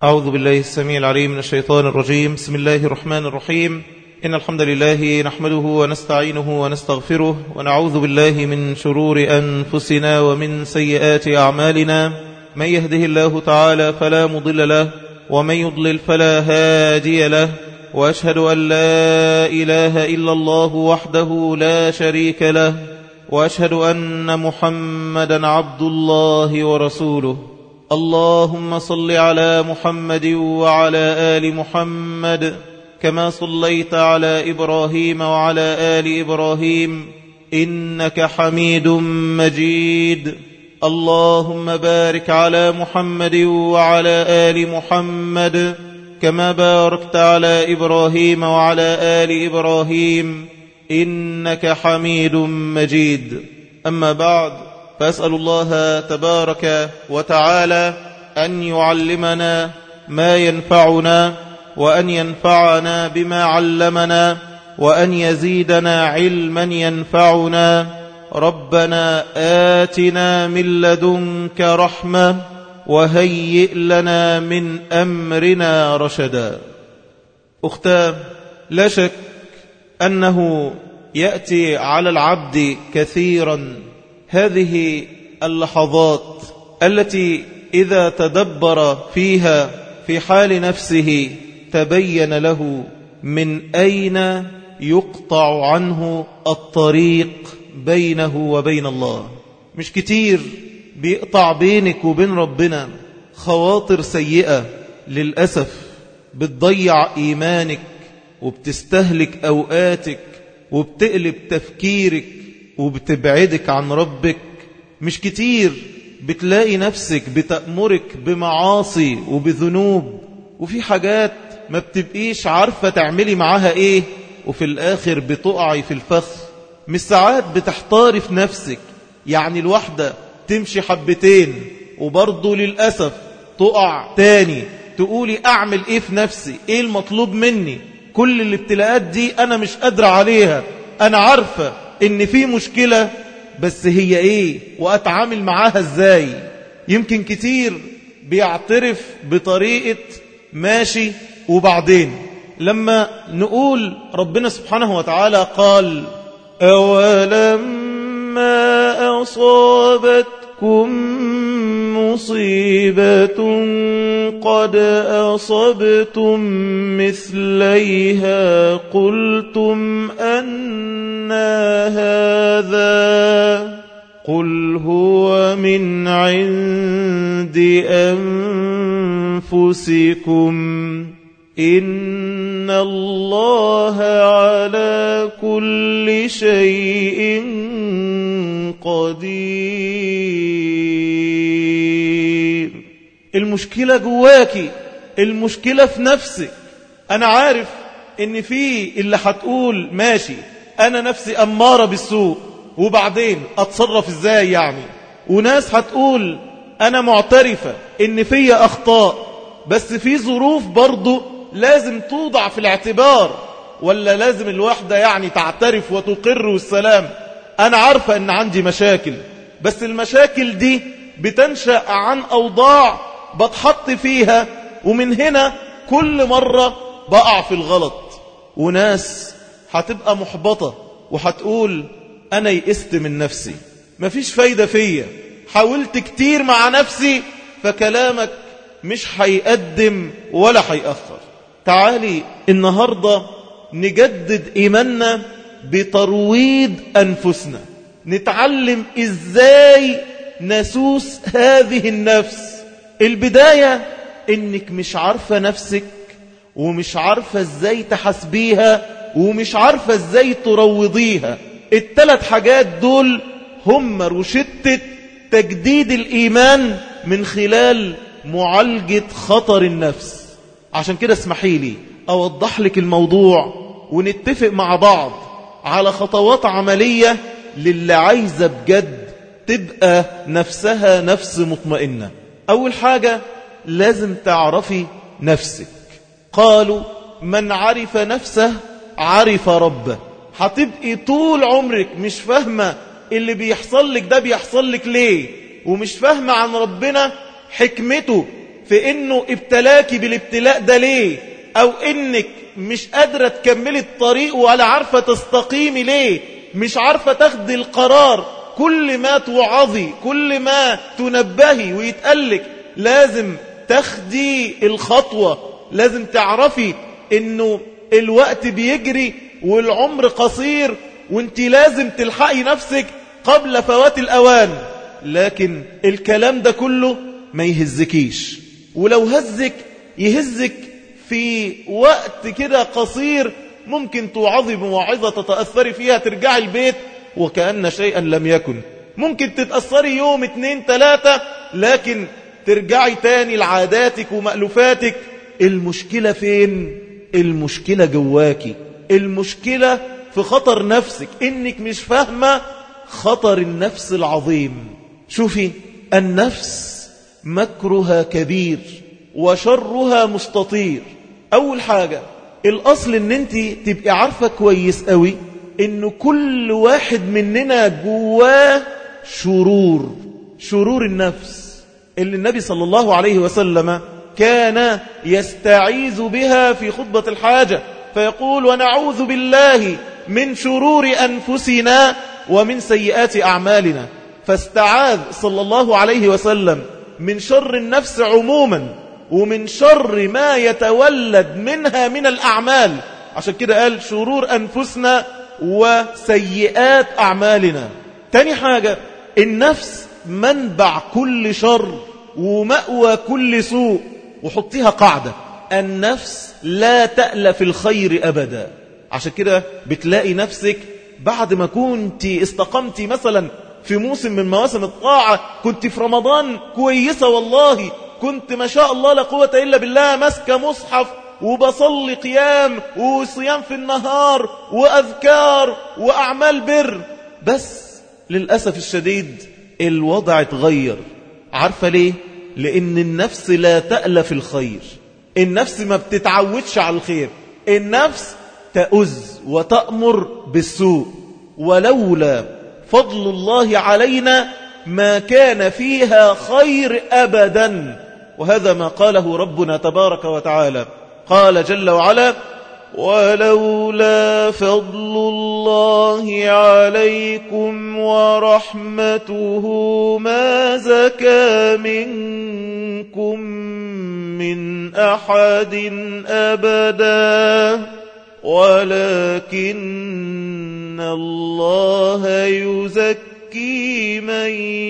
أعوذ بالله السميع العليم من الشيطان الرجيم. بسم الله الرحمن الرحيم. إن الحمد لله نحمده ونستعينه ونستغفره ونعوذ بالله من شرور أنفسنا ومن سيئات أعمالنا. من يهده الله تعالى فلا مضل له ومن يضلل فلا هادي له، وأشهد أن لا إله إلا الله وحده لا شريك له، وأشهد أن محمدا عبد الله ورسوله. اللهم صل على محمد وعلى آل محمد كما صليت على إبراهيم وعلى آل إبراهيم إنك حميد مجيد. اللهم بارك على محمد وعلى آل محمد كما باركت على إبراهيم وعلى آل إبراهيم إنك حميد مجيد. أما بعد، فأسأل الله تبارك وتعالى أن يعلمنا ما ينفعنا، وأن ينفعنا بما علمنا، وأن يزيدنا علما ينفعنا. ربنا آتنا من لدنك رحمة وهيئ لنا من أمرنا رشدا. أختاه، لا شك أنه يأتي على العبد كثيرا هذه اللحظات التي إذا تدبر فيها في حال نفسه تبين له من أين يقطع عنه الطريق بينه وبين الله. مش كتير بيقطع بينك وبين ربنا خواطر سيئة للأسف بتضيع إيمانك وبتستهلك أوقاتك وبتقلب تفكيرك وبتبعدك عن ربك. مش كتير بتلاقي نفسك بتأمرك بمعاصي وبذنوب، وفي حاجات ما بتبقيش عارفة تعملي معاها ايه، وفي الآخر بتقعي في الفخ. مش ساعات بتحتاري في نفسك، يعني الواحدة تمشي حبتين وبرضه للأسف تقع تاني، تقولي أعمل ايه في نفسي، ايه المطلوب مني؟ كل الابتلاءات دي أنا مش قادرة عليها، أنا عارفة إن في مشكلة، بس هي إيه وأتعامل معاها إزاي؟ يمكن كتير بيعترف بطريقة ماشي، وبعدين لما نقول ربنا سبحانه وتعالى قال أولما أصابتكم مصيبة قد أصبتم مثليها قلتم أنى هذا قل هو من عند أنفسكم إن الله على كل شيء قدير. المشكلة جواكي، المشكلة في نفسك. أنا عارف إن في اللي هتقول ماشي أنا نفسي أمارة بالسوء، وبعدين أتصرف إزاي يعني؟ وناس هتقول أنا معترفة إن في أخطاء، بس في ظروف برضو لازم توضع في الاعتبار، ولا لازم الواحدة يعني تعترف وتقر والسلام. أنا عارفة إن عندي مشاكل، بس المشاكل دي بتنشأ عن أوضاع بتحط فيها، ومن هنا كل مرة بقع في الغلط. وناس هتبقى محبطة وهتقول أنا يئست من نفسي، مفيش فايدة فيا، حاولت كتير مع نفسي، فكلامك مش هيقدم ولا هيأخر. تعالي النهاردة نجدد إيماننا بترويض أنفسنا، نتعلم إزاي نسوس هذه النفس. البداية إنك مش عارفة نفسك، ومش عارفة إزاي تحسبيها، ومش عارفة إزاي تروضيها. الثلاث حاجات دول هم روشتة تجديد الإيمان من خلال معالجة خطر النفس. عشان كده اسمحي لي أوضح لك الموضوع، ونتفق مع بعض على خطوات عملية للي عايزة بجد تبقى نفسها نفس مطمئنة. أول حاجة لازم تعرفي نفسك. قالوا من عرف نفسه عرف ربه. هتبقي طول عمرك مش فاهمة اللي بيحصل لك ده بيحصل لك ليه، ومش فاهمة عن ربنا حكمته في انه ابتلاكي بالابتلاء ده ليه، او انك مش قادرة تكملي الطريق ولا عارفة تستقيمي ليه، مش عارفة تاخدي القرار. كل ما توعظي، كل ما تنبهي ويتقلك لازم تاخدي الخطوة، لازم تعرفي انه الوقت بيجري والعمر قصير، وانت لازم تلحقي نفسك قبل فوات الأوان. لكن الكلام ده كله ما يهزكيش، ولو هزك يهزك في وقت كده قصير، ممكن توعظي بموعظة تتأثري فيها ترجعي البيت وكأن شيئا لم يكن، ممكن تتأثري يوم 2 3، لكن ترجعي تاني لعاداتك ومألوفاتك. المشكلة فين؟ المشكلة جواكي، المشكلة في خطر نفسك، إنك مش فاهمة خطر النفس العظيم. شوفي، النفس مكرها كبير وشرها مستطير. أول حاجة الأصل إن أنت تبقي عارفة كويس قوي إنه كل واحد مننا جواه شرور النفس اللي النبي صلى الله عليه وسلم كان يستعيذ بها في خطبة الحاجة، فيقول: ونعوذ بالله من شرور أنفسنا ومن سيئات أعمالنا. فاستعاذ صلى الله عليه وسلم من شر النفس عموما ومن شر ما يتولد منها من الأعمال. عشان كده قال شرور أنفسنا وسيئات أعمالنا. تاني حاجة، النفس منبع كل شر ومأوى كل سوء. وحطيها قاعدة: النفس لا تألف الخير أبدا. عشان كده بتلاقي نفسك بعد ما كنت استقمتي مثلا في موسم من مواسم الطاعة، كنت في رمضان كويسة والله، كنت ما شاء الله لا قوة إلا بالله ماسكة مصحف وبصلي قيام وصيام في النهار وأذكار وأعمال بر، بس للأسف الشديد الوضع اتغير. عارفة ليه؟ لأن النفس لا تألف الخير، النفس ما بتتعودش على الخير، النفس تأز وتأمر بالسوء. ولولا فضل الله علينا ما كان فيها خير أبدا. وهذا ما قاله ربنا تبارك وتعالى، قال جل وعلا: ولولا فضل الله عليكم ورحمته ما زكى منكم من أحد أبدا ولكن الله يزكي من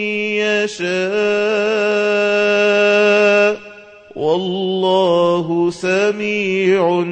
يشاء والله سميع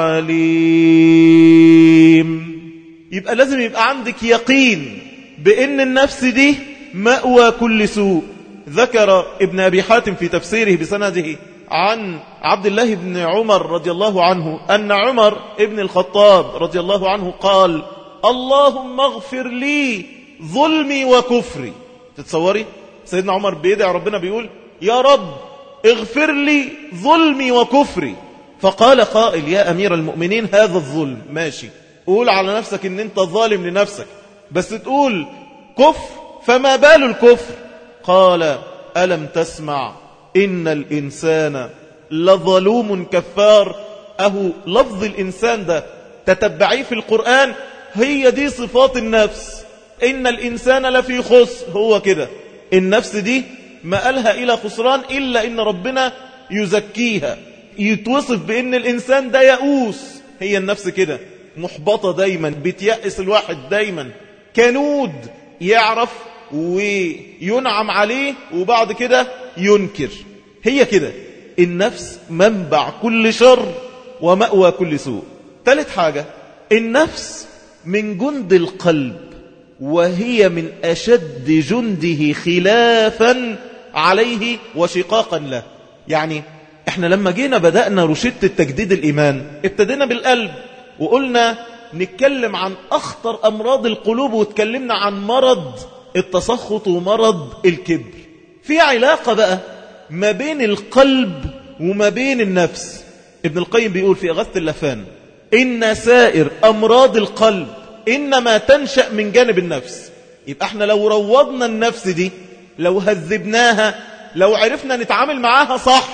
عليم. يبقى لازم يبقى عندك يقين بأن النفس دي مأوى كل سوء. ذكر ابن أبي حاتم في تفسيره بسنده عن عبد الله بن عمر رضي الله عنه أن عمر ابن الخطاب رضي الله عنه قال: اللهم اغفر لي ظلمي وكفري. تتصوري سيدنا عمر بيدعي ربنا بيقول: يا رب اغفر لي ظلمي وكفري. فقال قائل: يا أمير المؤمنين هذا الظلم ماشي، قول على نفسك ان انت ظالم لنفسك، بس تقول كفر، فما بال الكفر؟ قال: ألم تسمع إن الإنسان لظلوم كفار. أهو لفظ الإنسان ده تتبعيه في القرآن، هي دي صفات النفس. إن الإنسان لفي خسر، هو كده النفس دي ما قالها إلى خسران إلا إن ربنا يزكيها. يتوصف بأن الإنسان ده يئوس، هي النفس كده محبطة دايما، بتيأس الواحد دايما، كنود يعرف وينعم عليه وبعد كده ينكر. هي كده النفس منبع كل شر ومأوى كل سوء. ثالث حاجة، النفس من جند القلب، وهي من أشد جنده خلافا عليه وشقاقا له. يعني احنا لما جينا بدأنا رشدة التجديد الإيمان ابتدينا بالقلب، وقلنا نتكلم عن أخطر أمراض القلوب، وتكلمنا عن مرض التسخط ومرض الكبر. في علاقة بقى ما بين القلب وما بين النفس. ابن القيم بيقول في إغاثة اللفان: إن سائر أمراض القلب إنما تنشأ من جانب النفس. يبقى احنا لو روضنا النفس دي، لو هذبناها، لو عرفنا نتعامل معاها صح،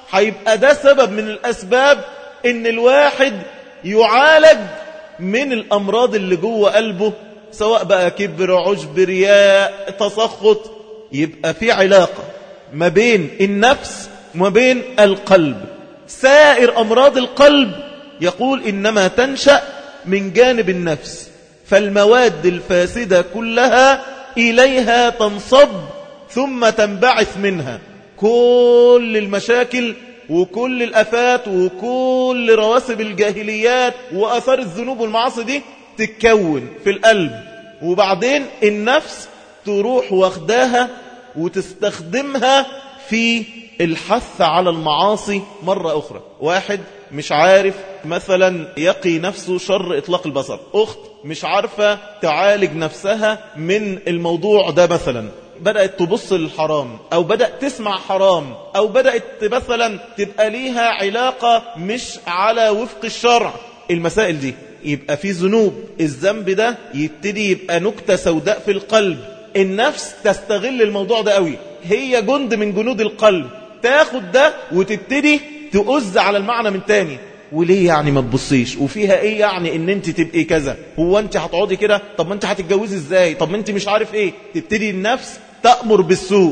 هيبقى ده سبب من الأسباب إن الواحد يعالج من الأمراض اللي جوه قلبه، سواء بقى كبر، عجب، رياء، تسخط. يبقى في علاقة ما بين النفس وما بين القلب. سائر أمراض القلب يقول إنما تنشأ من جانب النفس، فالمواد الفاسدة كلها إليها تنصب ثم تنبعث منها. كل المشاكل وكل الآفات وكل رواسب الجاهليات وأثار الذنوب والمعاصي دي تتكون في القلب، وبعدين النفس تروح واخداها وتستخدمها في الحث على المعاصي مرة أخرى. واحد مش عارف مثلا يقي نفسه شر إطلاق البصر، أخت مش عارفة تعالج نفسها من الموضوع ده، مثلا بدأت تبص للحرام أو بدأت تسمع حرام أو بدأت مثلا تبقى ليها علاقة مش على وفق الشرع. المسائل دي يبقى في ذنوب، الذنب ده يبتدي يبقى نكتة سوداء في القلب. النفس تستغل الموضوع ده قوي، هي جند من جنود القلب، تاخد ده وتبتدي تؤز على المعنى من تاني. وليه يعني ما تبصيش؟ وفيها ايه يعني ان انت تبقي كذا؟ هو انت هتقعدي كده؟ طب ما انت هتتجوزي ازاي؟ طب ما انت مش عارف ايه. تبتدي النفس تأمر بالسوء.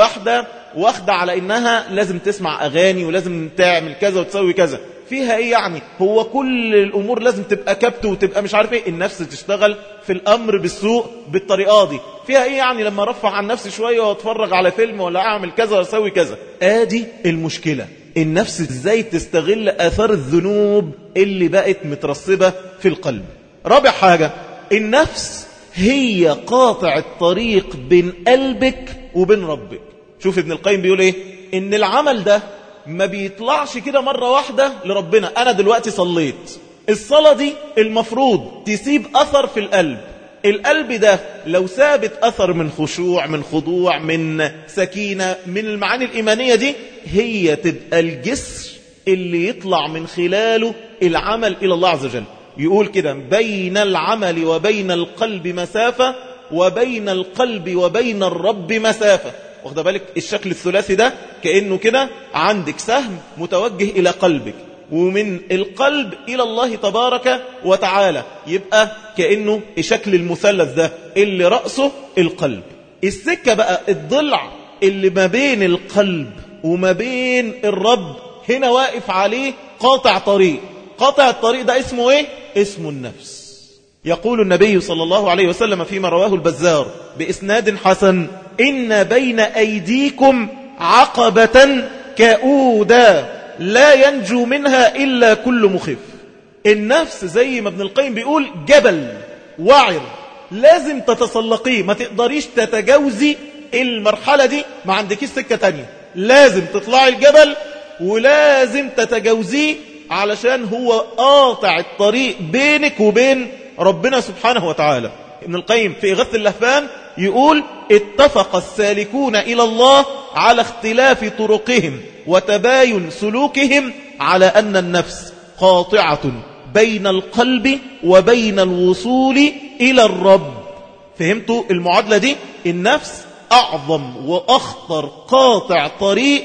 واحدة على انها لازم تسمع اغاني ولازم تعمل كذا وتسوي كذا. فيها ايه يعني؟ هو كل الامور لازم تبقى كبت وتبقى مش عارف ايه. النفس تشتغل في الامر بالسوء بالطريقه دي. فيها ايه يعني لما ارفع عن نفسي شويه واتفرج على فيلم ولا اعمل كذا واسوي كذا؟ ادي المشكله. النفس ازاي تستغل اثار الذنوب اللي بقت مترسبه في القلب. رابع حاجه، النفس هي قاطع الطريق بين قلبك وبين ربك. شوف ابن القيم بيقول ايه، ان العمل ده ما بيطلعش كده مرة واحدة لربنا. أنا دلوقتي صليت، الصلاة دي المفروض تسيب أثر في القلب. القلب ده لو سابت أثر من خشوع، من خضوع، من سكينة، من المعاني الإيمانية دي، هي تبقى الجسر اللي يطلع من خلاله العمل إلى الله عز وجل. يقول كده، بين العمل وبين القلب مسافة، وبين القلب وبين الرب مسافة. واخد بالك الشكل الثلاثي ده؟ كأنه كده عندك سهم متوجه إلى قلبك، ومن القلب إلى الله تبارك وتعالى. يبقى كأنه شكل المثلث ده اللي رأسه القلب. السكة بقى الضلع اللي ما بين القلب وما بين الرب، هنا واقف عليه قاطع طريق. قاطع الطريق ده اسمه ايه؟ اسمه النفس. يقول النبي صلى الله عليه وسلم فيما رواه البزار بإسناد حسن، إن بين أيديكم عقبة كؤودا لا ينجو منها إلا كل مخف. النفس زي ما ابن القيم بيقول جبل وعر، لازم تتسلقيه، ما تقدريش تتجاوزي المرحلة دي، ما عندكيش سكة تانية. لازم تطلعي الجبل ولازم تتجاوزيه، علشان هو قاطع الطريق بينك وبين ربنا سبحانه وتعالى. ابن القيم في إغاثة اللهفان يقول، اتفق السالكون إلى الله على اختلاف طرقهم وتباين سلوكهم على أن النفس قاطعة بين القلب وبين الوصول إلى الرب. فهمتوا المعادلة دي؟ النفس أعظم وأخطر قاطع طريق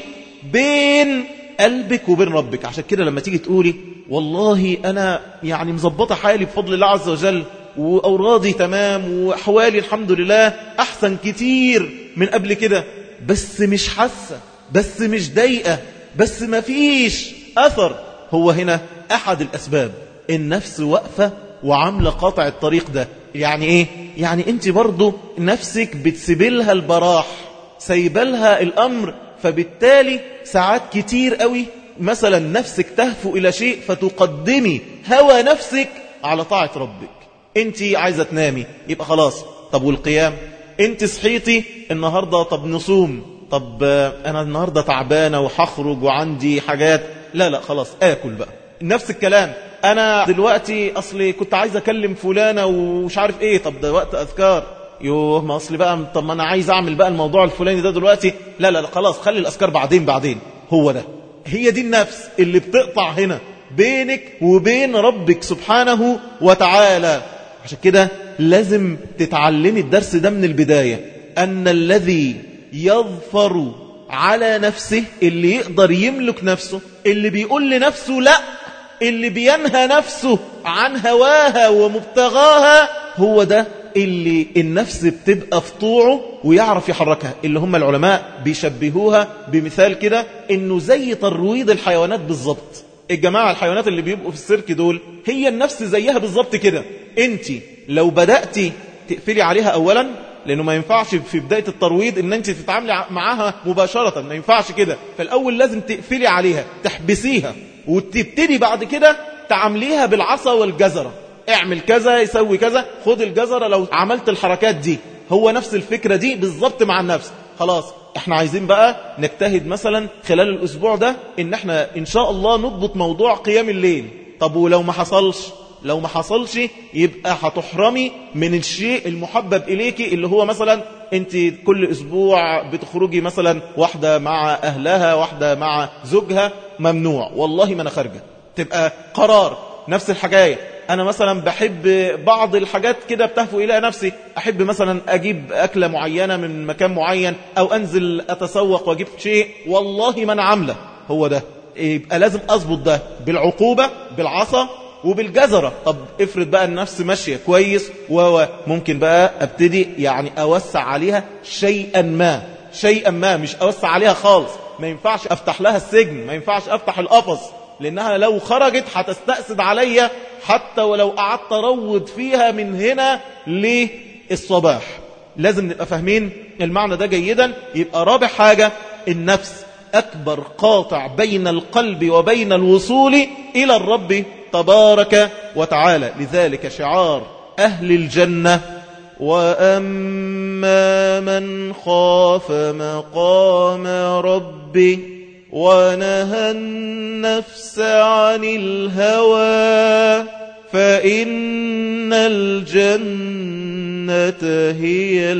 بين قلبك وبين ربك. عشان كده لما تيجي تقولي والله أنا يعني مزبطة حالي بفضل الله عز وجل، وأورادي تمام، وأحوالي الحمد لله أحسن كتير من قبل كده، بس مش حاسة، بس مش ضايقة، بس ما فيش أثر. هو هنا أحد الأسباب، النفس واقفة وعاملة قاطع الطريق ده. يعني إيه؟ يعني أنت برضو نفسك بتسيبلها البراح، سيبلها الأمر، فبالتالي ساعات كتير قوي مثلا نفسك تهفو إلى شيء فتقدمي هوى نفسك على طاعة ربك. انت عايزة تنامي، يبقى خلاص. طب والقيام؟ انت صحيتي النهاردة، طب نصوم، طب انا النهاردة تعبانة وحخرج وعندي حاجات، لا خلاص اكل بقى. نفس الكلام، انا دلوقتي اصلي كنت عايز اكلم فلانة ومش عارف ايه، طب ده وقت اذكار، يوه ما اصلي بقى، طب ما انا عايز اعمل بقى الموضوع الفلاني ده دلوقتي، لا خلاص خلي الاذكار بعدين. هو ده، هي دي النفس اللي بتقطع هنا بينك وبين ربك سبحانه وتعالى. عشان كده لازم تتعلمي الدرس ده من البداية، أن الذي يظفر على نفسه، اللي يقدر يملك نفسه، اللي بيقول لنفسه لا، اللي بينهى نفسه عن هواها ومبتغاها، هو ده اللي النفس بتبقى في طوعه ويعرف يحركها. اللي هم العلماء بيشبهوها بمثال كده، انه زي ترويض الحيوانات بالظبط. الجماعة الحيوانات اللي بيبقوا في السيرك دول، هي النفس زيها بالظبط كده. انت لو بدأتي تقفلي عليها اولا، لانه ما ينفعش في بداية الترويض ان انت تتعاملي معاها مباشرة، ما ينفعش كده. فالاول لازم تقفلي عليها، تحبسيها، وتبتدي بعد كده تعامليها بالعصا والجزرة. اعمل كذا، يسوي كذا، خد الجزرة لو عملت الحركات دي. هو نفس الفكرة دي بالظبط مع النفس. خلاص احنا عايزين بقى نجتهد مثلا خلال الاسبوع ده ان احنا ان شاء الله نضبط موضوع قيام الليل. طب ولو ما حصلش؟ لو ما حصلش يبقى هتحرمي من الشيء المحبب إليكي، اللي هو مثلا انت كل اسبوع بتخرجي مثلا واحدة مع اهلها، واحدة مع زوجها، ممنوع والله ما انا خارجة. تبقى قرار. نفس الحكاية، انا مثلا بحب بعض الحاجات كده بتهفو الى نفسي، احب مثلا اجيب اكلة معينة من مكان معين، او انزل اتسوق واجيب شيء، والله ما انا عاملة. هو ده يبقى لازم اضبط ده بالعقوبة، بالعصا وبالجزرة. طب افرض بقى النفس ماشية كويس، وممكن بقى ابتدي يعني اوسع عليها شيئا ما، مش اوسع عليها خالص. ما ينفعش افتح لها السجن، ما ينفعش افتح القفص، لانها لو خرجت هتستأسد عليا، حتى ولو قعدت اروض فيها من هنا للصباح. لازم نبقى فاهمين المعنى ده جيدا. يبقى رابع حاجة، النفس أكبر قاطع بين القلب وبين الوصول إلى الرب تبارك وتعالى. لذلك شعار أهل الجنة: وأما من خاف مقام ربه ونهى النفس عن الهوى فإن الجنة هي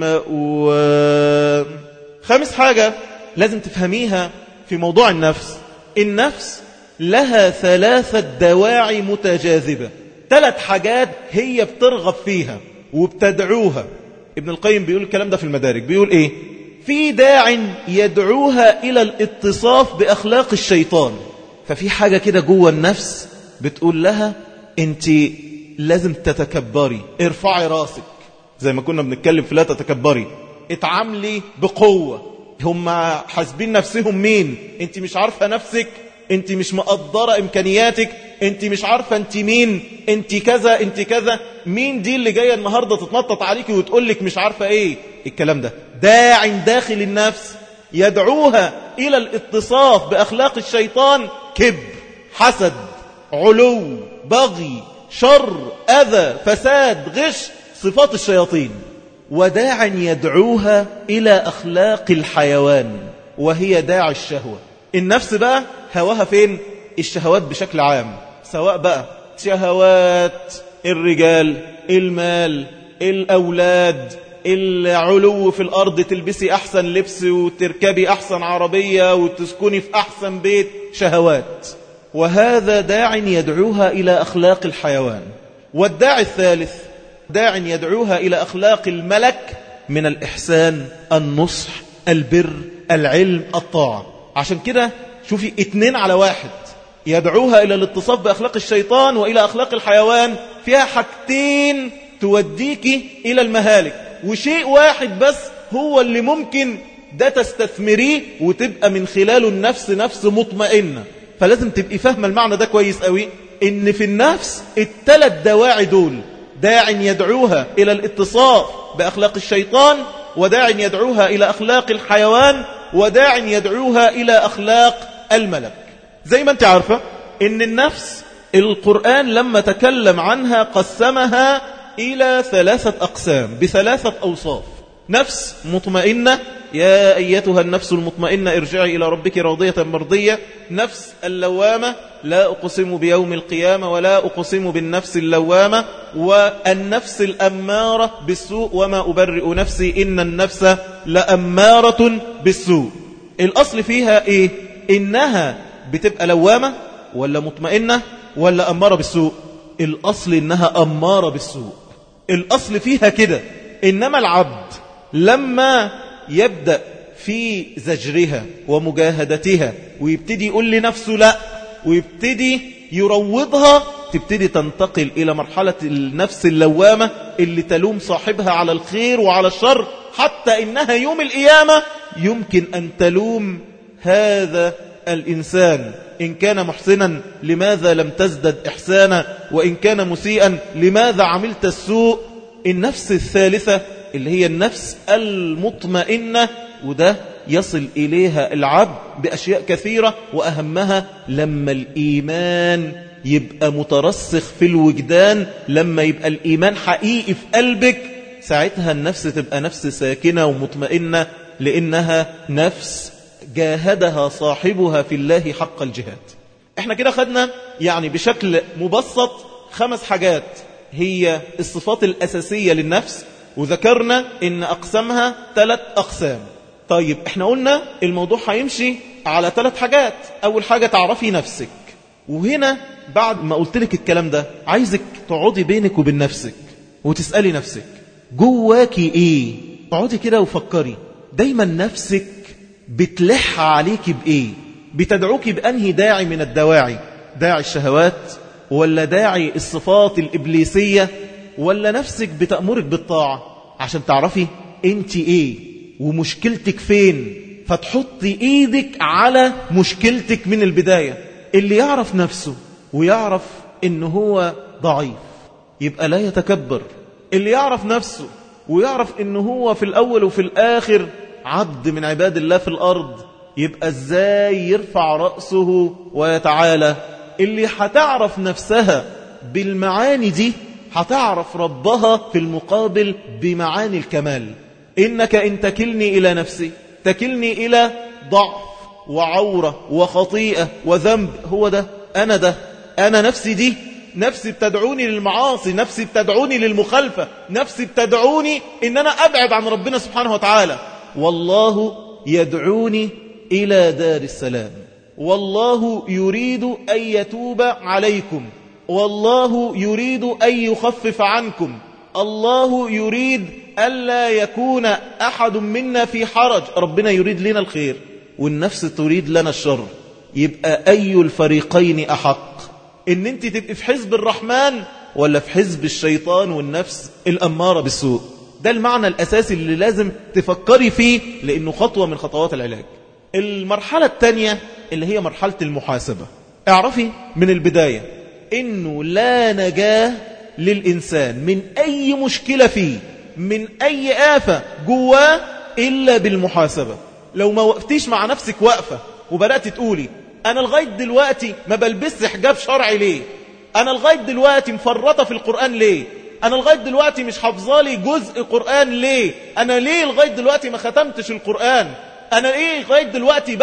المأوى. خامس حاجة لازم تفهميها في موضوع النفس، النفس لها 3 دواعي متجاذبة. 3 حاجات هي بترغب فيها وبتدعوها. ابن القيم بيقول الكلام ده في المدارج، بيقول ايه؟ في داع يدعوها إلى الاتصاف بأخلاق الشيطان. ففي حاجة كده جوه النفس بتقول لها انت لازم تتكبري، ارفعي راسك، زي ما كنا بنتكلم في لا تتكبري، اتعاملي بقوة. هم حاسبين نفسهم مين؟ انت مش عارفة نفسك، انت مش مقدرة امكانياتك، انت مش عارفة انت مين، انت كذا انت كذا. مين دي اللي جاية النهاردة تتنطط عليك وتقولك مش عارفة ايه الكلام ده؟ داع داخل النفس يدعوها إلى الاتصاف بأخلاق الشيطان: كبر، حسد، علو، بغي، شر، أذى، فساد، غش، صفات الشياطين. وداع يدعوها إلى أخلاق الحيوان، وهي داع الشهوة. النفس بقى هواها فين؟ الشهوات بشكل عام، سواء بقى شهوات الرجال، المال، الأولاد، العلو في الأرض، تلبسي أحسن لبس وتركبي أحسن عربية وتسكني في أحسن بيت، شهوات. وهذا داع يدعوها إلى أخلاق الحيوان. والداع الثالث داع يدعوها إلى أخلاق الملك من الإحسان، النصح، البر، العلم، الطاعة. عشان كده شوفي 2 على 1، يدعوها إلى الاتصاف بأخلاق الشيطان وإلى أخلاق الحيوان. فيها حاجتين توديكي إلى المهالك، وشيء واحد بس هو اللي ممكن ده تستثمريه وتبقى من خلاله النفس نفس مطمئنة. فلازم تبقي فاهمة المعنى ده كويس قوي، إن في النفس 3 دواعي دول: داع يدعوها إلى الاتصاف بأخلاق الشيطان، وداع يدعوها إلى أخلاق الحيوان، وداع يدعوها إلى أخلاق الملك. زي ما انت عارفة إن النفس القرآن لما تكلم عنها قسمها إلى 3 أقسام ب3 أوصاف. نفس مطمئنة: يا أيتها النفس المطمئنة ارجعي إلى ربك راضية مرضية. نفس اللوامة: لا أقسم بيوم القيامة ولا أقسم بالنفس اللوامة. والنفس الأمارة بالسوء: وما أبرئ نفسي إن النفس لأمارة بالسوء. الأصل فيها إيه؟ إنها بتبقى لوامة ولا مطمئنة ولا أمارة بالسوء؟ الأصل إنها أمارة بالسوء، الأصل فيها كده. إنما العبد لما يبدأ في زجرها ومجاهدتها ويبتدي يقول لنفسه لا، ويبتدي يروضها، تبتدي تنتقل إلى مرحلة النفس اللوامة اللي تلوم صاحبها على الخير وعلى الشر، حتى إنها يوم القيامة يمكن أن تلوم هذا الإنسان إن كان محسنا لماذا لم تزدد إحسانا، وإن كان مسيئا لماذا عملت السوء. النفس الثالثة اللي هي النفس المطمئنة، وده يصل إليها العبد بأشياء كثيرة، وأهمها لما الإيمان يبقى مترسخ في الوجدان، لما يبقى الإيمان حقيقي في قلبك، ساعتها النفس تبقى نفس ساكنة ومطمئنة، لأنها نفس جاهدها صاحبها في الله حق الجهاد. احنا كده خدنا يعني بشكل مبسط 5 حاجات هي الصفات الأساسية للنفس، وذكرنا ان أقسامها 3 أقسام. طيب احنا قلنا الموضوع هيمشي على 3 حاجات. أول حاجة تعرفي نفسك، وهنا بعد ما قلت لك الكلام ده عايزك تقعدي بينك وبين نفسك وتسألي نفسك جواكي ايه. اقعدي كده وفكري دايما نفسك بتلح عليك بإيه، بتدعوك بأنهي داعي من الدواعي، داعي الشهوات ولا داعي الصفات الإبليسية، ولا نفسك بتأمرك بالطاعة، عشان تعرفي انت ايه ومشكلتك فين، فتحطي ايدك على مشكلتك من البداية. اللي يعرف نفسه ويعرف ان هو ضعيف يبقى لا يتكبر. اللي يعرف نفسه ويعرف ان هو في الأول وفي الآخر عبد من عباد الله في الأرض، يبقى ازاي يرفع رأسه ويتعالى. اللي هتعرف نفسها بالمعاني دي هتعرف ربها في المقابل بمعاني الكمال. إنك إن تكلني إلى نفسي تكلني إلى ضعف وعورة وخطيئة وذنب. هو ده أنا نفسي دي، نفسي بتدعوني للمعاصي، نفسي بتدعوني للمخالفة، نفسي بتدعوني إن أنا أبعد عن ربنا سبحانه وتعالى. والله يدعوني إلى دار السلام، والله يريد أن يتوب عليكم، والله يريد أن يخفف عنكم، الله يريد ألا يكون أحد منا في حرج. ربنا يريد لنا الخير والنفس تريد لنا الشر. يبقى أي الفريقين أحق، إن أنت تبقى في حزب الرحمن ولا في حزب الشيطان والنفس الأمارة بالسوء. ده المعنى الأساسي اللي لازم تفكري فيه، لأنه خطوة من خطوات العلاج. المرحلة الثانية اللي هي مرحلة المحاسبة. اعرفي من البداية إنه لا نجاة للإنسان من أي مشكلة فيه، من أي آفة جواه، إلا بالمحاسبة. لو ما وقفتيش مع نفسك وقفة وبدأت تقولي أنا لغاية دلوقتي ما بلبس حجاب شرعي ليه، أنا لغاية دلوقتي مفرطة في القرآن ليه، أنا لغاية دلوقتي مش حافظالي جزء قرآن ليه، أنا ليه لغاية دلوقتي ما ختمتش القرآن، أنا ليه لغاية دلوقتي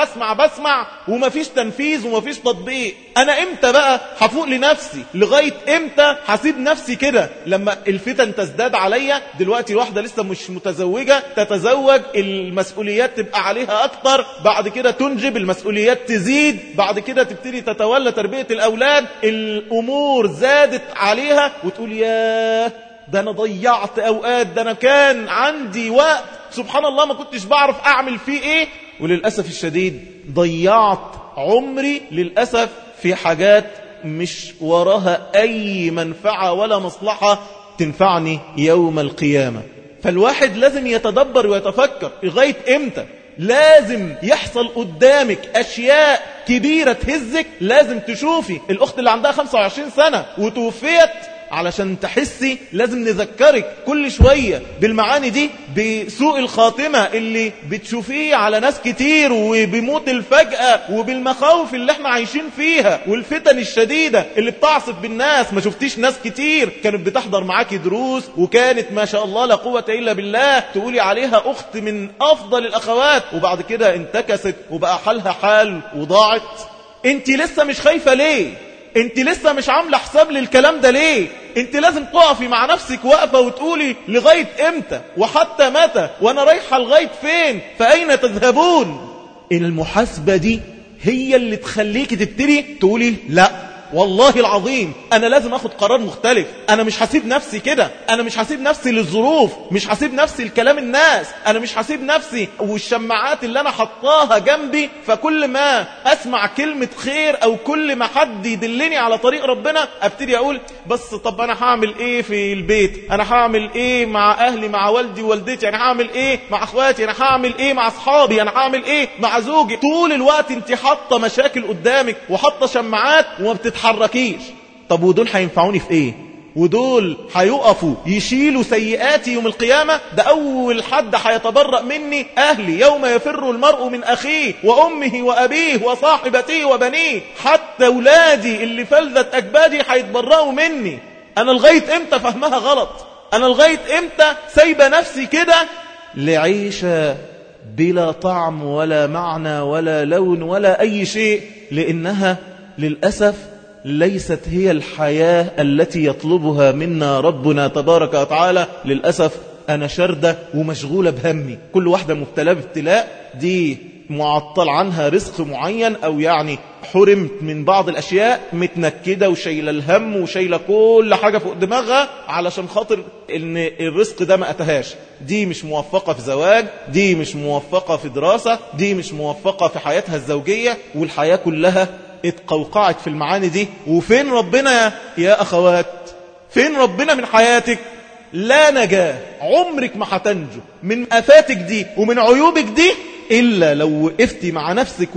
بسمع ومفيش تنفيذ ومفيش تطبيق، أنا إمتى بقى هفوق لنفسي، لغاية إمتى هسيب نفسي كده لما الفتن تزداد عليا. دلوقتي واحدة لسه مش متزوجة تتزوج، المسؤوليات تبقى عليها أكتر، بعد كده تنجب، المسؤوليات تزيد، بعد كده تبتدي تتولى تربية الأولاد، الأمور زادت عليها، وتقول ياه ده أنا ضيعت أوقات، ده أنا كان عندي وقت سبحان الله ما كنتش بعرف أعمل فيه إيه. وللأسف الشديد ضيعت عمري للأسف في حاجات مش وراها أي منفعة ولا مصلحة تنفعني يوم القيامة. فالواحد لازم يتدبر ويتفكر لغاية إمتى لازم يحصل قدامك أشياء كبيرة تهزك. لازم تشوفي الأخت اللي عندها 25 سنة وتوفيت علشان تحسي، لازم نذكرك كل شوية بالمعاني دي، بسوء الخاتمة اللي بتشوفيه على ناس كتير، وبموت الفجأة، وبالمخاوف اللي احنا عايشين فيها، والفتن الشديدة اللي بتعصف بالناس. ما شفتيش ناس كتير كانت بتحضر معاكي دروس وكانت ما شاء الله لا قوة إلا بالله تقولي عليها أخت من أفضل الأخوات، وبعد كده انتكست وبقى حالها حال وضاعت. انت لسه مش خايفة ليه؟ انت لسه مش عاملة حساب للكلام ده ليه؟ انت لازم تقفي مع نفسك وقفة وتقولي لغاية امتى وحتى متى، وانا رايحة لغاية فين، فأين تذهبون؟ المحاسبة دي هي اللي تخليك تبتدي تقولي لا والله العظيم أنا لازم أخد قرار مختلف. أنا مش هسيب نفسي كده، أنا مش هسيب نفسي للظروف، مش هسيب نفسي لكلام الناس، أنا مش هسيب نفسي والشماعات اللي أنا حطاها جنبي، فكل ما أسمع كلمة خير أو كل ما حد يدلني على طريق ربنا أبتدي أقول بس طب أنا هعمل إيه في البيت، أنا هعمل إيه مع أهلي، مع والدي ووالدتي، أنا هعمل إيه مع أخواتي، أنا هعمل إيه مع أصحابي، أنا هعمل إيه مع زوجي. طول الوقت أنت حاطة مشاكل قدامك وحاطة شماعات وما بتتحركيش. طب ودول هينفعوني في إيه؟ ودول هيقفوا يشيلوا سيئاتي يوم القيامة؟ ده أول حد هيتبرأ مني أهلي، يوم يفر المرء من أخيه وأمه وأبيه وصاحبته وبنيه، حتى أولادي اللي فلذت أكبادي هيتبرأوا مني. أنا لغاية إمتى فهمها غلط؟ أنا لغاية إمتى سايبة نفسي كده لعيشة بلا طعم ولا معنى ولا لون ولا أي شيء؟ لأنها للأسف ليست هي الحياة التي يطلبها منا ربنا تبارك وتعالى. للأسف أنا شردة ومشغولة بهمي. كل واحدة مبتلى بابتلاء، دي معطل عنها رزق معين، أو يعني حرمت من بعض الأشياء، متنكدة وشايلة الهم وشايلة كل حاجة فوق دماغها علشان خاطر إن الرزق ده ما أتهاش. دي مش موفقة في زواج، دي مش موفقة في دراسة، دي مش موفقة في حياتها الزوجية، والحياة كلها اتقوقعت في المعاني دي. وفين ربنا يا أخوات؟ فين ربنا من حياتك؟ لا نجاة، عمرك ما هتنجو من آفاتك دي ومن عيوبك دي إلا لو وقفتي مع نفسك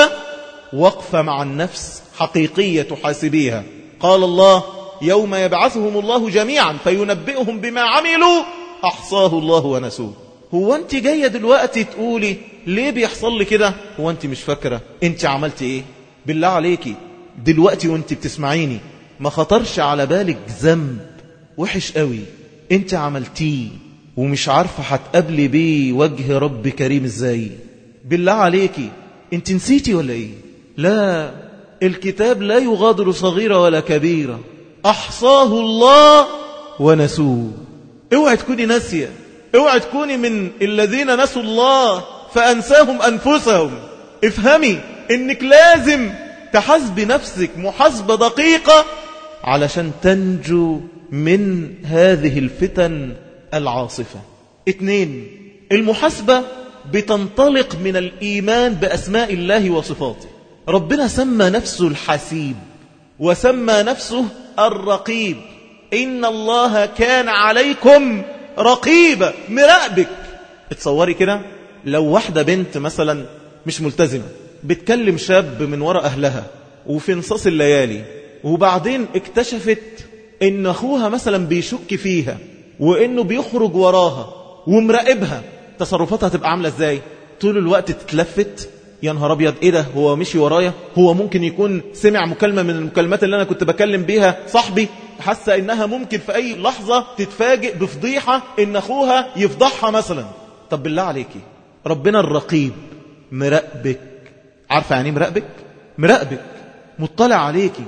وقفة مع النفس حقيقية تحاسبيها. قال الله يوم يبعثهم الله جميعا فينبئهم بما عملوا أحصاه الله ونسوه. هو أنت جاية دلوقتي تقولي ليه بيحصل لي كده؟ هو أنت مش فاكرة أنت عملت إيه؟ بالله عليكي دلوقتي وأنت بتسمعيني ما خطرش على بالك ذنب وحش قوي أنت عملتيه ومش عارفة هتقابلي بيه وجه رب كريم إزاي؟ بالله عليكي أنت نسيتي ولا إيه؟ لا، الكتاب لا يغادر صغيرة ولا كبيرة، أحصاه الله ونسوه. اوعي تكوني ناسية، اوعي تكوني من الذين نسوا الله فأنساهم أنفسهم. افهمي انك لازم تحاسبي نفسك محاسبة دقيقة علشان تنجو من هذه الفتن العاصفة. 2، المحاسبة بتنطلق من الإيمان بأسماء الله وصفاته. ربنا سمى نفسه الحسيب وسمى نفسه الرقيب. إن الله كان عليكم رقيبا، مراقبك. اتصوري كده لو واحدة بنت مثلا مش ملتزمة بتكلم شاب من وراء أهلها وفي نصاص الليالي، وبعدين اكتشفت إن أخوها مثلا بيشك فيها وإنه بيخرج وراها ومراقبها، تصرفاتها تبقى عاملة إزاي؟ طول الوقت تتلفت، يا نهار أبيض إيه ده، هو مشي ورايا، هو ممكن يكون سمع مكالمة من المكالمات اللي أنا كنت بكلم بيها صاحبي. حاسة إنها ممكن في أي لحظة تتفاجئ بفضيحة إن أخوها يفضحها مثلا. طب بالله عليكي ربنا الرقيب مراقبك. عارفة يعني مراقبك؟ مراقبك، مطلع عليكي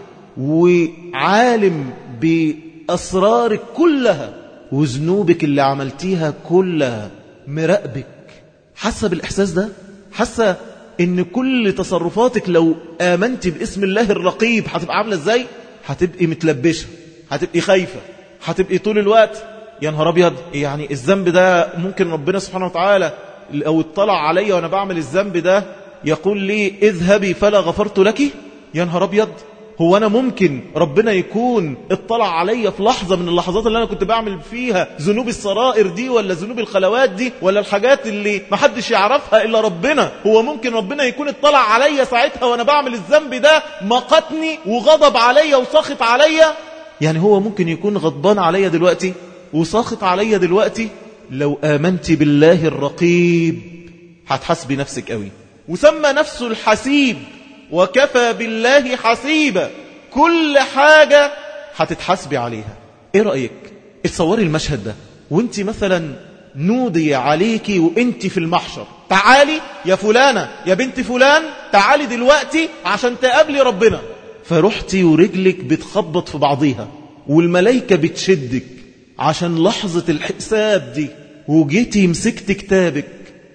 وعالم بأسرارك كلها وذنوبك اللي عملتيها كلها، مراقبك. حاسة بالإحساس ده؟ حاسة إن كل تصرفاتك لو آمنت باسم الله الرقيب هتبقى عاملة إزاي؟ هتبقي متلبشة، هتبقي خايفة، هتبقي طول الوقت يا نهار أبيض، يعني الذنب ده ممكن ربنا سبحانه وتعالى لو اطلع علي وأنا بعمل الذنب ده يقول لي اذهبي فلا غفرت لك؟ يا نهار أبيض، هو أنا ممكن ربنا يكون اطلع علي في لحظة من اللحظات اللي أنا كنت بعمل فيها ذنوب السرائر دي ولا ذنوب الخلوات دي ولا الحاجات اللي محدش يعرفها إلا ربنا؟ هو ممكن ربنا يكون اطلع علي ساعتها وأنا بعمل الذنب ده مقتني وغضب علي وساخط علي؟ يعني هو ممكن يكون غضبان علي دلوقتي وساخط علي دلوقتي؟ لو آمنت بالله الرقيب هتحسبي نفسك قوي. وسمى نفسه الحسيب وكفى بالله حسيبا، كل حاجة هتتحسبي عليها. ايه رأيك؟ اتصوري المشهد ده وانت مثلا نودي عليكي وانت في المحشر، تعالي يا فلانة يا بنت فلان، تعالي دلوقتي عشان تقابلي ربنا. فرحتي ورجلك بتخبط في بعضيها والملائكة بتشدك عشان لحظة الحساب دي، وجيتي مسكت كتابك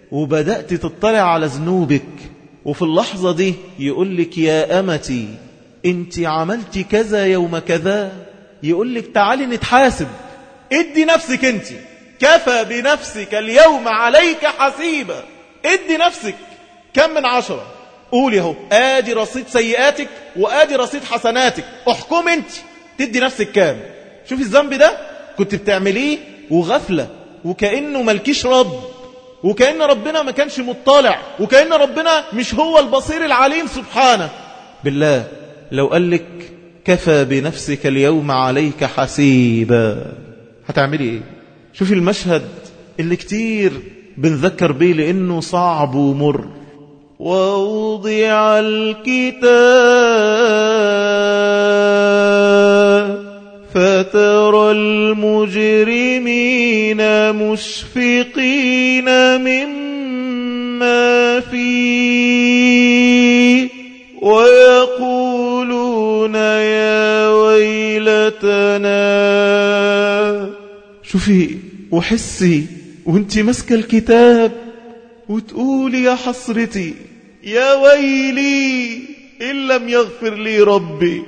وبدأت تطلع على ذنوبك، وفي اللحظة دي يقول لك يا أمتي انت عملتي كذا يوم كذا، يقول لك تعالي نتحاسب. ادي نفسك انت، كفى بنفسك اليوم عليك حسيبا. ادي نفسك كم من 10. قولي اهو ادي رصيد سيئاتك وادي رصيد حسناتك، احكم انت تدي نفسك كام. شوفي الذنب ده كنت بتعمليه وغفلة، وكأنه ملكيش رب، وكأن ربنا ما كانش مطلع، وكأن ربنا مش هو البصير العليم سبحانه. بالله لو قال لك كفى بنفسك اليوم عليك حسيبا، هتعملي ايه؟ شوفي المشهد اللي كتير بنذكر بيه لأنه صعب ومر. ووضع الكتاب فترى المجرمين مشفقين مما فيه ويقولون يا ويلتنا. شوفي وحسي وانتي ماسكة الكتاب وتقولي يا حسرتي، يا ويلي إن لم يغفر لي ربي.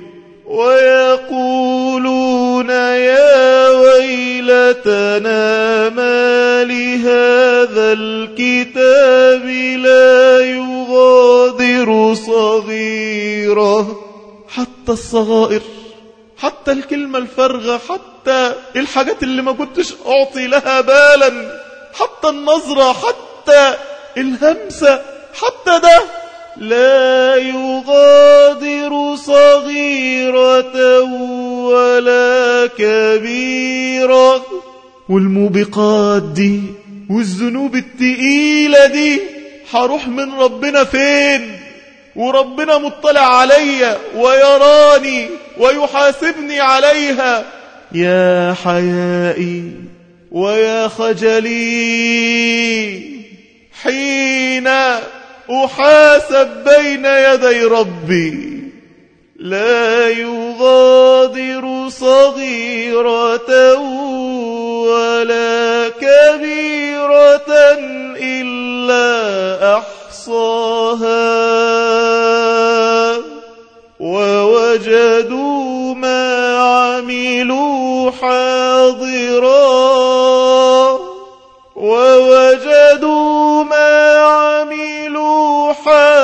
ويقولون يا ويلتنا ما لهذا الكتاب لا يغادر صغيرة. حتى الصغائر، حتى الكلمة الفارغة، حتى الحاجات اللي ما كنتش أعطي لها بالا، حتى النظرة، حتى الهمسة، حتى ده لا يغادر صغيرة ولا كبيرة. والموبقات دي والذنوب التقيلة دي هروح من ربنا فين؟ وربنا مطلع عليا ويراني ويحاسبني عليها. يا حيائي ويا خجلي حين أحاسب بين يدي ربي. لا يغادر صغيرة ولا كبيرة إلا أحصاها ووجدوا ما عملوا حاضرا ووجدوا ما عملوا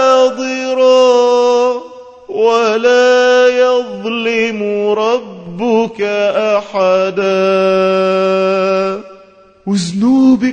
حاضرا ولا يظلم ربك أحدا. وذنوبك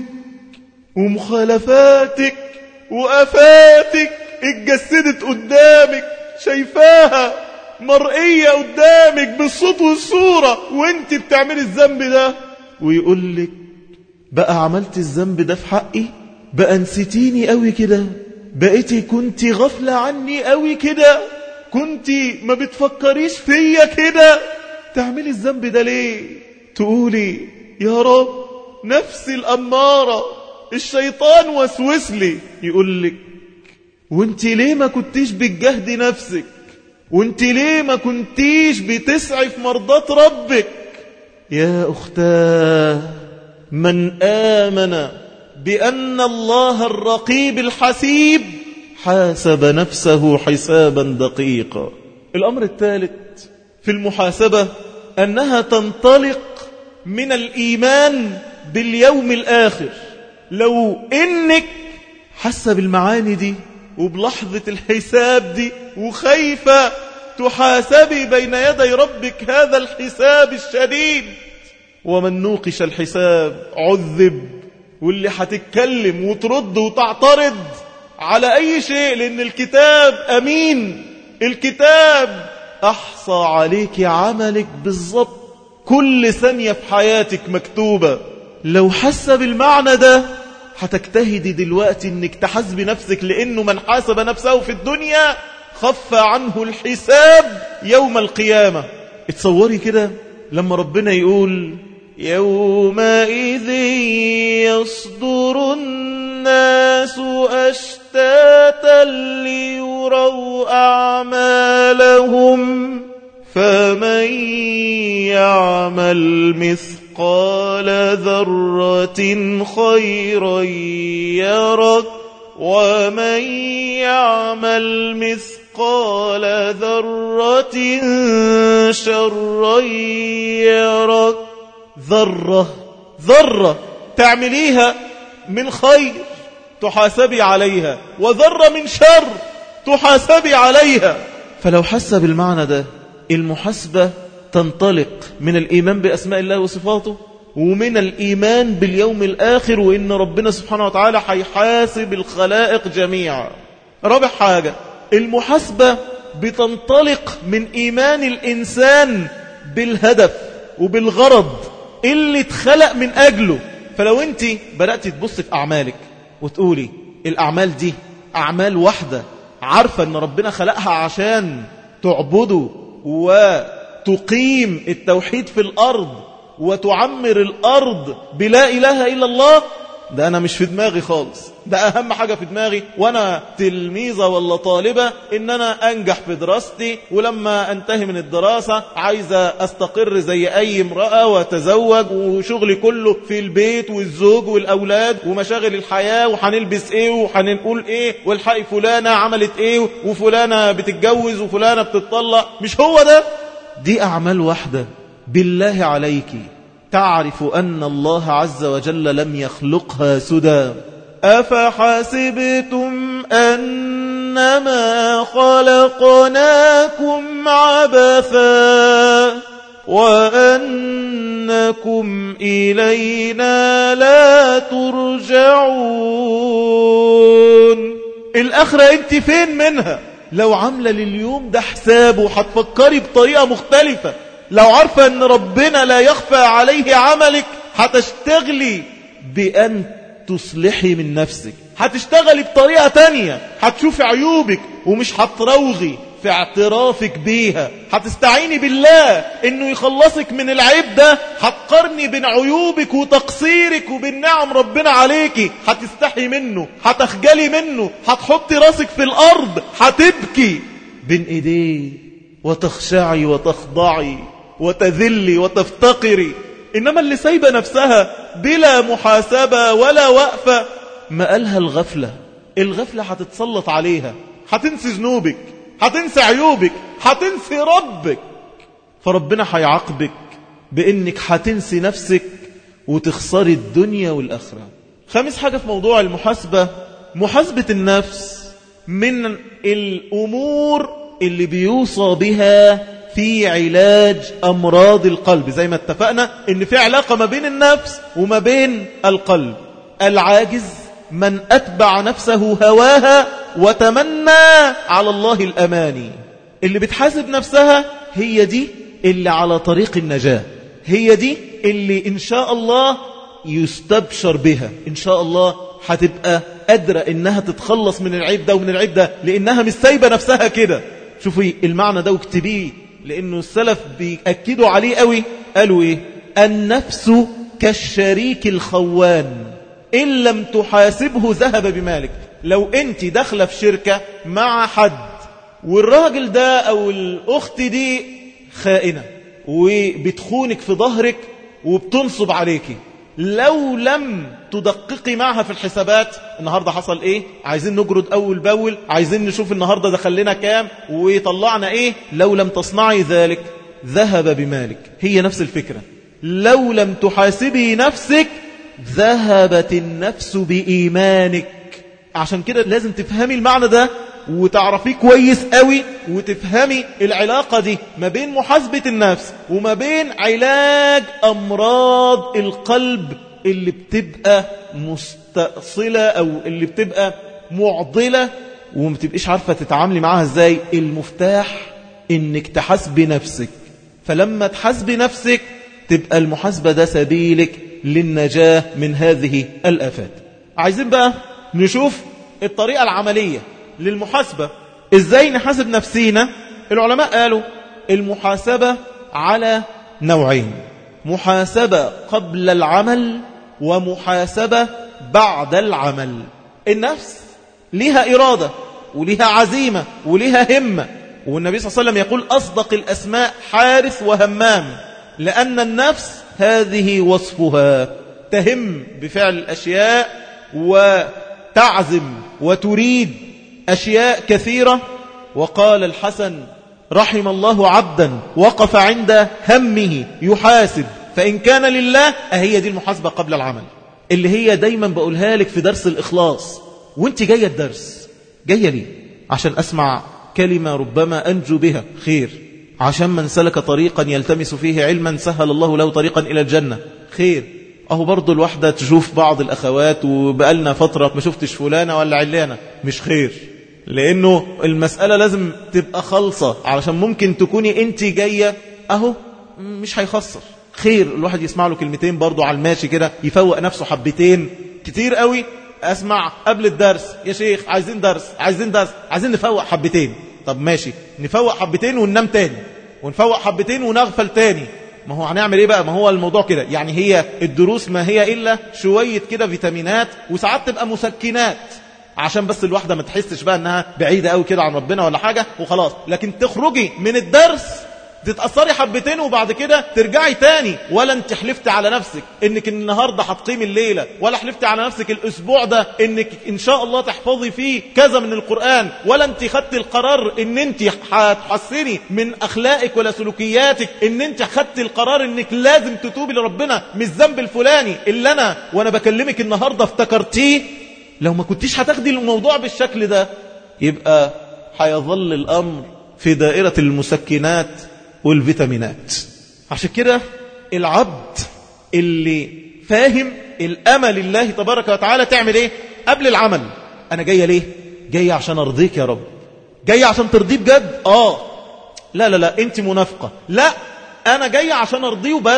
ومخالفاتك وآفاتك اتجسدت قدامك، شايفاها مرئية قدامك بالصوت والصورة وانت بتعمل الذنب ده. ويقولك بقى عملت الذنب ده في حقي، بقى نسيتيني قوي كده، بقيتي كنتي غفلة عني قوي كده، كنتي ما بتفكريش فيا كده، تعملي الذنب ده ليه؟ تقولي يا رب نفسي الأمارة، الشيطان وسوس لي. يقولك وانتي ليه ما كنتيش بتجهدي نفسك؟ وانتي ليه ما كنتيش بتسعي في مرضات ربك؟ يا أختاه، من آمن بأن الله الرقيب الحسيب حاسب نفسه حسابا دقيقا. الأمر الثالث في المحاسبة أنها تنطلق من الإيمان باليوم الآخر. لو إنك حاسة بالمعاني دي وبلحظة الحساب دي وخايفة تحاسبي بين يدي ربك هذا الحساب الشديد، ومن نوقش الحساب عذب. واللي هتتكلم وترد وتعترض على أي شيء، لأن الكتاب أمين، الكتاب أحصى عليك عملك بالضبط، كل ثانية في حياتك مكتوبة. لو حس بالمعنى ده هتجتهدي دلوقتي انك تحاسبي نفسك، لأنه من حاسب نفسه في الدنيا خف عنه الحساب يوم القيامة. اتصوري كده لما ربنا يقول يومئذ يصدر الناس أشتاتا ليروا أعمالهم فمن يعمل مثقال ذرة خيرا يره ومن يعمل مثقال مثقال ذرة شرا يره. ذرة تعمليها من خير تحاسبي عليها، وذرة من شر تحاسبي عليها. فلو حس بالمعنى ده، المحاسبة تنطلق من الإيمان بأسماء الله وصفاته، ومن الإيمان باليوم الآخر، وإن ربنا سبحانه وتعالى هيحاسب الخلائق جميعا. رابع حاجة، المحاسبة بتنطلق من إيمان الإنسان بالهدف وبالغرض اللي اتخلق من أجله. فلو أنت بدأت تبص في أعمالك وتقولي الأعمال دي أعمال واحدة، عارفة أن ربنا خلقها عشان تعبده وتقيم التوحيد في الأرض وتعمر الأرض بلا إله إلا الله، ده أنا مش في دماغي خالص. ده أهم حاجة في دماغي وأنا تلميذة ولا طالبة إن أنا أنجح في دراستي، ولما أنتهي من الدراسة عايزة أستقر زي أي امرأة وأتزوج، وشغلي كله في البيت والزوج والأولاد ومشاغل الحياة، وحنلبس إيه وحنقول إيه، والحقي فلانة عملت إيه، وفلانة بتتجوز وفلانة بتطلق. مش هو ده. دي أعمال واحدة. بالله عليك تعرف أن الله عز وجل لم يخلقها سدى. أفحسبتم أنما خلقناكم عبثا وأنكم إلينا لا ترجعون. الآخرة أنت فين منها؟ لو عاملة لليوم ده حسابه هتفكري بطريقة مختلفة. لو عارفة أن ربنا لا يخفى عليه عملك هتشتغلي بأن تصلحي من نفسك، هتشتغلي بطريقة تانية، هتشوفي عيوبك ومش هتروغي في اعترافك بيها، هتستعيني بالله انه يخلصك من العيب ده، هتقارني بين عيوبك وتقصيرك وبين نعم ربنا عليكي، هتستحي منه، هتخجلي منه، هتحطي راسك في الارض، هتبكي بين ايديه وتخشعي وتخضعي وتذلي وتفتقري. إنما اللي سايبة نفسها بلا محاسبة ولا وقفة، ما قالها الغفلة هتتسلط عليها، هتنسي ذنوبك، هتنسي عيوبك، هتنسي ربك، فربنا هيعاقبك بإنك هتنسي نفسك وتخسري الدنيا والآخرة. خامس حاجة في موضوع المحاسبة، محاسبة النفس من الأمور اللي بيوصى بها في علاج أمراض القلب. زي ما اتفقنا إن في علاقة ما بين النفس وما بين القلب. العاجز من أتبع نفسه هواها وتمنى على الله الأماني. اللي بتحاسب نفسها هي دي اللي على طريق النجاة، هي دي اللي إن شاء الله يستبشر بها، إن شاء الله هتبقى قادرة إنها تتخلص من العيب ده ومن العيب ده، لأنها مش سايبة نفسها كده. شوفي المعنى ده واكتبيه، لأنه السلف بيأكدوا عليه قوي. قالوا إيه؟ النفس كالشريك الخوان إن لم تحاسبه ذهب بمالك. لو أنت داخلة في شركة مع حد والراجل ده أو الأخت دي خائنة وبتخونك في ظهرك وبتنصب عليكي، لو لم تدققي معها في الحسابات، النهاردة حصل ايه، عايزين نجرد اول باول، عايزين نشوف النهاردة دخل لنا كام ويطلعنا ايه، لو لم تصنعي ذلك ذهب بمالك. هي نفس الفكرة، لو لم تحاسبي نفسك ذهبت النفس بإيمانك. عشان كده لازم تفهمي المعنى ده وتعرفيه كويس قوي، وتفهمي العلاقة دي ما بين محاسبة النفس وما بين علاج أمراض القلب اللي بتبقى مستأصلة أو اللي بتبقى معضلة وما بتبقيش عارفة تتعاملي معاها ازاي. المفتاح انك تحاسبي نفسك، فلما تحاسبي نفسك تبقى المحاسبة ده سبيلك للنجاة من هذه الآفات. عايزين بقى نشوف الطريقة العملية للمحاسبة، ازاي نحاسب نفسينا. العلماء قالوا المحاسبة على نوعين: محاسبة قبل العمل ومحاسبة بعد العمل. النفس ليها إرادة وليها عزيمة وليها همة، والنبي صلى الله عليه وسلم يقول أصدق الأسماء حارث وهمام، لأن النفس هذه وصفها، تهم بفعل الأشياء وتعزم وتريد أشياء كثيرة، وقال الحسن رحم الله عبدا وقف عند همه يحاسب فإن كان لله. أهي دي المحاسبة قبل العمل اللي هي دايما بقولها لك في درس الإخلاص. وانت جاية الدرس جاية ليه؟ عشان أسمع كلمة ربما أنجو بها خير، عشان من سلك طريقا يلتمس فيه علما سهل الله له طريقا إلى الجنة خير. أهو برضو الواحدة تشوف بعض الأخوات وبقالنا فترة ما شفتش فلانة ولا علانة، مش خير، لأنه المسألة لازم تبقى خالصة، علشان ممكن تكوني انت جاية أهو مش هيخسر خير. الواحد يسمع له كلمتين برضو على الماشي كده يفوق نفسه حبتين. كتير قوي أسمع قبل الدرس يا شيخ عايزين درس عايزين نفوق حبتين. طب ماشي نفوق حبتين وننام تاني، ونفوق حبتين ونغفل تاني. ما هو هنعمل ايه بقى؟ ما هو الموضوع كده. يعني هي الدروس ما هي إلا شوية كده فيتامينات، وساعات تبقى مسكنات عشان بس الواحدة ما تحسش بقى انها بعيدة قوي كده عن ربنا ولا حاجة وخلاص. لكن تخرجي من الدرس تتأثري حبتين وبعد كده ترجعي تاني. ولا انت حلفتي على نفسك انك النهاردة هتقيم الليلة، ولا حلفتي على نفسك الاسبوع ده انك ان شاء الله تحفظي فيه كذا من القرآن، ولا انت خدتي القرار ان انت هتحسني من اخلاقك ولا سلوكياتك، ان انت خدتي القرار انك لازم تتوبي لربنا من الذنب الفلاني اللي انا وانا بكلمك النهاردة افتكرتيه. لو ما كنتيش هتاخدي الموضوع بالشكل ده يبقى هيظل الامر في دائرة المسكنات والفيتامينات. عشان كده العبد اللي فاهم الأمل الله تبارك وتعالى تعمل ايه قبل العمل؟ أنا جاية ليه؟ جاية عشان أرضيك يا رب. جاية عشان ترضيه بجد؟ لا انت منافقة. لا أنا جاية عشان أرضيه بس.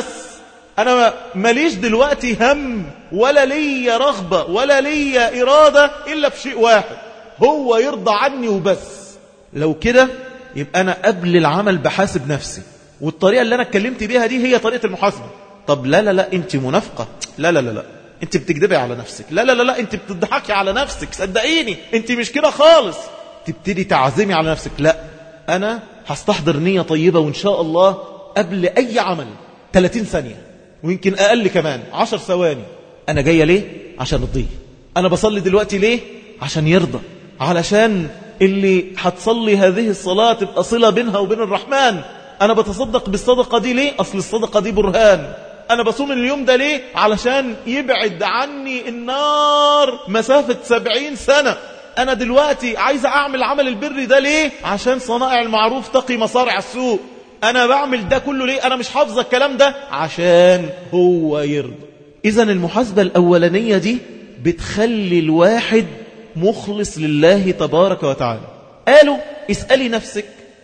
أنا ماليش دلوقتي هم ولا لي رغبة ولا لي إرادة إلا بشيء واحد، هو يرضى عني وبس. لو كده يبقى أنا قبل العمل بحاسب نفسي، والطريقة اللي أنا اتكلمت بيها دي هي طريقة المحاسبة. طب لا أنت منافقة، لا أنت بتكذبي على نفسك، لا أنت بتضحكي على نفسك، صدقيني أنت مش كده خالص. تبتدي تعزمي على نفسك، لا أنا هستحضر نية طيبة وإن شاء الله قبل أي عمل 30 ثانية ويمكن أقل كمان 10 ثواني. أنا جاية ليه؟ عشان أرضيه. أنا بصلي دلوقتي ليه؟ عشان يرضى، علشان اللي هتصلي هذه الصلاة تبقى صلة بينها وبين الرحمن. أنا بتصدق بالصدقة دي ليه؟ أصل الصدقة دي برهان. أنا بصوم اليوم ده ليه؟ علشان يبعد عني النار مسافة 70 سنة. أنا دلوقتي عايز أعمل عمل البر ده ليه؟ عشان صنائع المعروف تقي مصارع السوء. أنا بعمل ده كله ليه؟ أنا مش حافظ الكلام ده عشان هو يرضى. إذن المحاسبة الأولانية دي بتخلي الواحد مخلص لله تبارك وتعالى. قالوا اسألي نفسك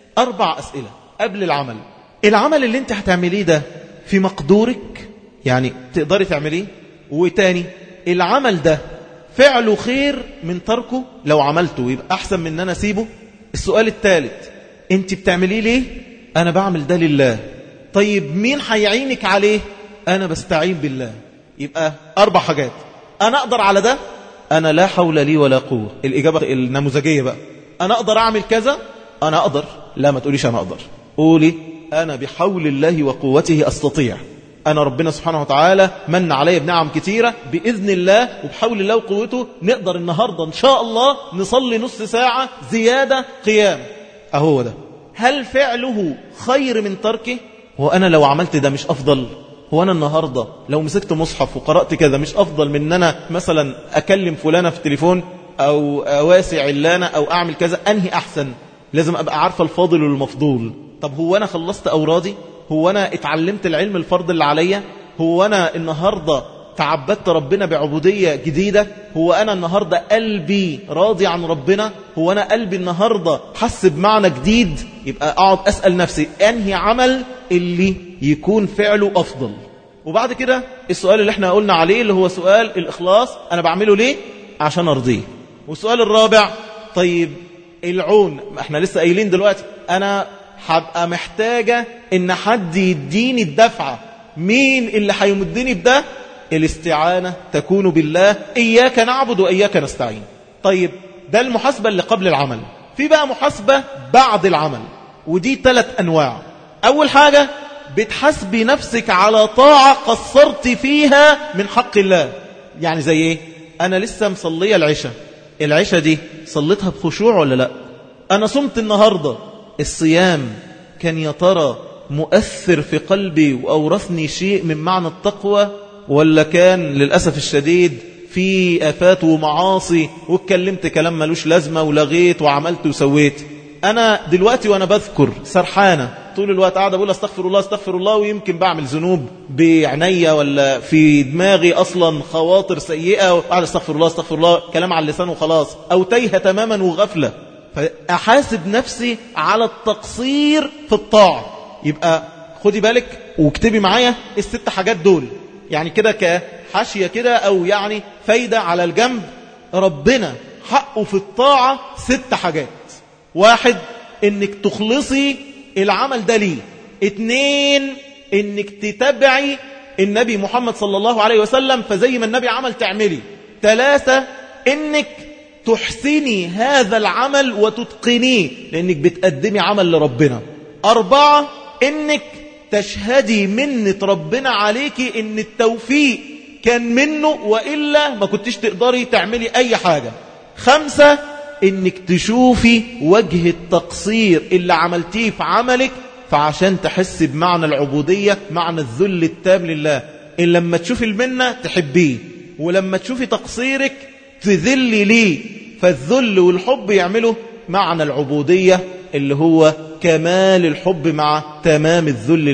4 أسئلة قبل العمل. العمل اللي انت هتعمليه ده في مقدورك، يعني تقدري تعمليه؟ وتاني العمل ده فعله خير من تركه؟ لو عملته يبقى أحسن من ان انا اسيبه. السؤال الثالث انت بتعمليه ليه؟ انا بعمل ده لله. طيب مين هيعينك عليه؟ انا بستعين بالله. يبقى 4 حاجات. انا اقدر على ده؟ أنا لا حول لي ولا قوة. الإجابة النموذجية بقى، أنا أقدر أعمل كذا؟ أنا أقدر. لا ما تقوليش أنا أقدر، قولي أنا بحول الله وقوته أستطيع. أنا ربنا سبحانه وتعالى من علي بنعم كتيرة، بإذن الله وبحول الله وقوته نقدر النهاردة إن شاء الله نصلي نص ساعة زيادة قيام. أهو ده. هل فعله خير من تركه؟ وأنا لو عملت ده مش أفضل؟ هو أنا النهاردة لو مسكت مصحف وقرأت كذا مش أفضل من أن أنا مثلا أكلم فلانة في التليفون أو أواسع علانة أو أعمل كذا؟ أنهي أحسن؟ لازم أبقى عارفة الفاضل والمفضول. طب هو أنا خلصت أورادي؟ هو أنا اتعلمت العلم الفرض اللي عليا؟ هو أنا النهاردة تعبدت ربنا بعبودية جديدة؟ هو أنا النهاردة قلبي راضي عن ربنا؟ هو أنا قلبي النهاردة حس بمعنى جديد؟ يبقى أقعد أسأل نفسي أنهي عمل اللي يكون فعله أفضل. وبعد كده السؤال اللي احنا قلنا عليه اللي هو سؤال الإخلاص، أنا بعمله ليه؟ عشان أرضيه. والسؤال الرابع، طيب العون، احنا لسه قايلين دلوقتي أنا هبقى محتاجة إن حد يديني الدفعة. مين اللي هيمدني بده؟ الاستعانة تكون بالله، إياك نعبد وإياك نستعين. طيب ده المحاسبة اللي قبل العمل. في بقى محاسبة بعد العمل، ودي 3 أنواع. أول حاجة بتحاسبي نفسك على طاعة قصرت فيها من حق الله. يعني زي ايه؟ أنا لسه مصلية العشاء دي صليتها بخشوع ولا لا؟ أنا صمت النهاردة، الصيام كان يا ترى مؤثر في قلبي وأورثني شيء من معنى التقوى، ولا كان للأسف الشديد في آفات ومعاصي واتكلمت كلام ملوش لازمة ولغيت وعملت وسويت؟ أنا دلوقتي وأنا بذكر سرحانة طول الوقت قاعد أقول استغفر الله استغفر الله، ويمكن بعمل ذنوب بعناية ولا في دماغي أصلا خواطر سيئة وقاعد استغفر الله استغفر الله، كلام على اللسان وخلاص، أو تايهة تماما وغفلة. فأحاسب نفسي على التقصير في الطاعة. يبقى خدي بالك واكتبي معايا ال6 حاجات دول، يعني كده كحاشية كده أو يعني فايدة على الجنب. ربنا حقه في الطاعة 6 حاجات. 1 إنك تخلصي العمل ده ليه. 2 إنك تتبعي النبي محمد صلى الله عليه وسلم، فزي ما النبي عمل تعملي. 3 إنك تحسني هذا العمل وتتقنيه لأنك بتقدمي عمل لربنا. 4 إنك تشهدي منة ربنا عليكي إن التوفيق كان منه، وإلا ما كنتش تقدري تعملي أي حاجة. 5 إنك تشوفي وجه التقصير اللي عملتيه في عملك، فعشان تحسي بمعنى العبودية، معنى الذل التام لله، إن لما تشوفي المنة تحبيه، ولما تشوفي تقصيرك تذلي ليه. فالذل والحب يعملوا معنى العبودية اللي هو كمال الحب مع تمام الذل.